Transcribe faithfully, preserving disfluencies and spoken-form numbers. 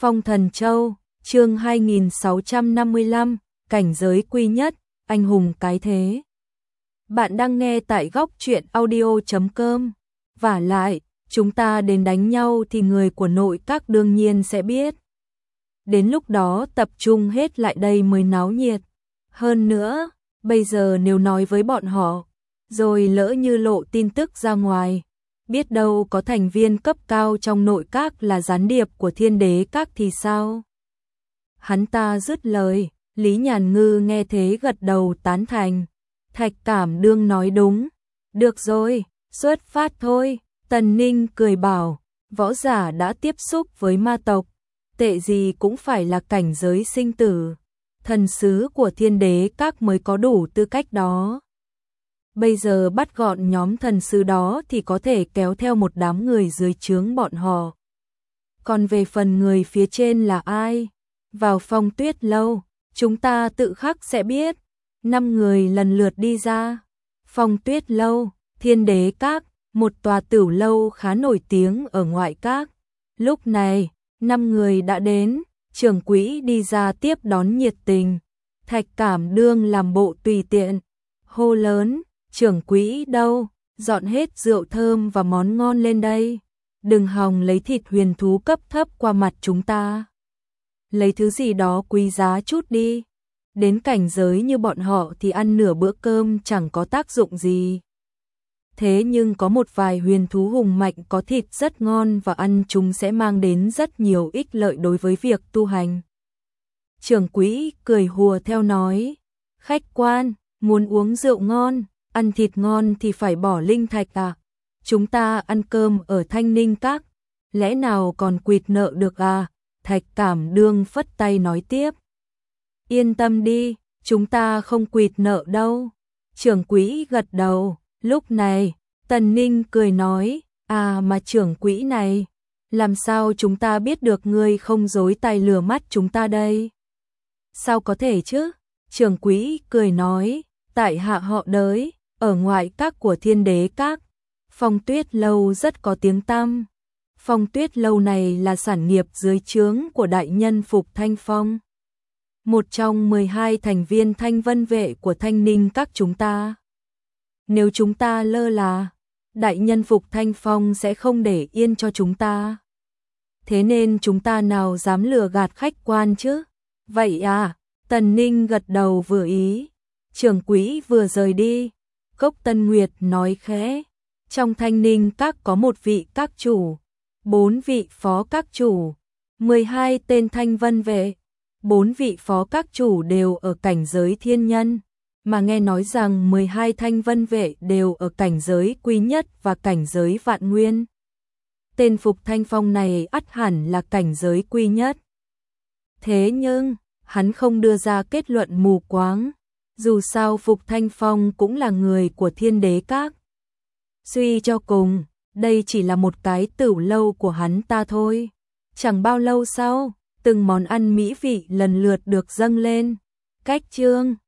Phong Thần Châu, chương hai nghìn sáu trăm năm mươi lăm, cảnh giới quy nhất, anh hùng cái thế. Bạn đang nghe tại góc truyện audio chấm com. Vả lại, chúng ta đến đánh nhau thì người của nội các đương nhiên sẽ biết. Đến lúc đó tập trung hết lại đây mới náo nhiệt. Hơn nữa, bây giờ nếu nói với bọn họ, rồi lỡ như lộ tin tức ra ngoài, biết đâu có thành viên cấp cao trong nội các là gián điệp của Thiên Đế Các thì sao? Hắn ta dứt lời, Lý Nhàn Ngư nghe thế gật đầu tán thành. Thạch Cảm Đương nói đúng. Được rồi, xuất phát thôi. Tần Ninh cười bảo, võ giả đã tiếp xúc với ma tộc, tệ gì cũng phải là cảnh giới sinh tử. Thần sứ của Thiên Đế Các mới có đủ tư cách đó. Bây giờ bắt gọn nhóm thần sứ đó thì có thể kéo theo một đám người dưới trướng bọn họ. Còn về phần người phía trên là ai? Vào Phong Tuyết Lâu, chúng ta tự khắc sẽ biết. Năm người lần lượt đi ra. Phong Tuyết Lâu, Thiên Đế Các, một tòa tửu lâu khá nổi tiếng ở ngoại các. Lúc này, năm người đã đến, trưởng quỹ đi ra tiếp đón nhiệt tình. Thạch Cảm Đương làm bộ tùy tiện, hô lớn, trưởng quỹ đâu, dọn hết rượu thơm và món ngon lên đây. Đừng hòng lấy thịt huyền thú cấp thấp qua mặt chúng ta. Lấy thứ gì đó quý giá chút đi. Đến cảnh giới như bọn họ thì ăn nửa bữa cơm chẳng có tác dụng gì. Thế nhưng có một vài huyền thú hùng mạnh có thịt rất ngon và ăn chúng sẽ mang đến rất nhiều ích lợi đối với việc tu hành. Trưởng quỹ cười hùa theo nói, khách quan, muốn uống rượu ngon, ăn thịt ngon thì phải bỏ linh thạch à? Chúng ta ăn cơm ở Thanh Ninh Các, lẽ nào còn quỵt nợ được à? Thạch Cảm Đương phất tay nói tiếp. Yên tâm đi, chúng ta không quỵt nợ đâu. Trưởng quỹ gật đầu, lúc này, Tần Ninh cười nói, à mà trưởng quỹ này, làm sao chúng ta biết được ngươi không dối tay lừa mắt chúng ta đây? Sao có thể chứ? Trưởng quỹ cười nói, tại hạ họ Đới, ở ngoại các của Thiên Đế Các. Phong Tuyết Lâu rất có tiếng tăm. Phong Tuyết Lâu này là sản nghiệp dưới trướng của đại nhân Phục Thanh Phong, một trong mười hai thành viên Thanh Vân Vệ của Thanh Ninh Các chúng ta. Nếu chúng ta lơ là, đại nhân Phục Thanh Phong sẽ không để yên cho chúng ta. Thế nên chúng ta nào dám lừa gạt khách quan chứ? Vậy à, Tần Ninh gật đầu vừa ý. Trưởng quỹ vừa rời đi, Cốc Tân Nguyệt nói khẽ, trong Thanh Ninh Các có một vị các chủ, bốn vị phó các chủ, mười hai tên Thanh Vân Vệ, bốn vị phó các chủ đều ở cảnh giới thiên nhân, mà nghe nói rằng mười hai Thanh Vân Vệ đều ở cảnh giới quy nhất và cảnh giới vạn nguyên. Tên Phục Thanh Phong này ắt hẳn là cảnh giới quy nhất. Thế nhưng, hắn không đưa ra kết luận mù quáng, dù sao Phục Thanh Phong cũng là người của Thiên Đế Các. Suy cho cùng, đây chỉ là một cái tửu lâu của hắn ta thôi. Chẳng bao lâu sau, từng món ăn mỹ vị lần lượt được dâng lên. Cách chương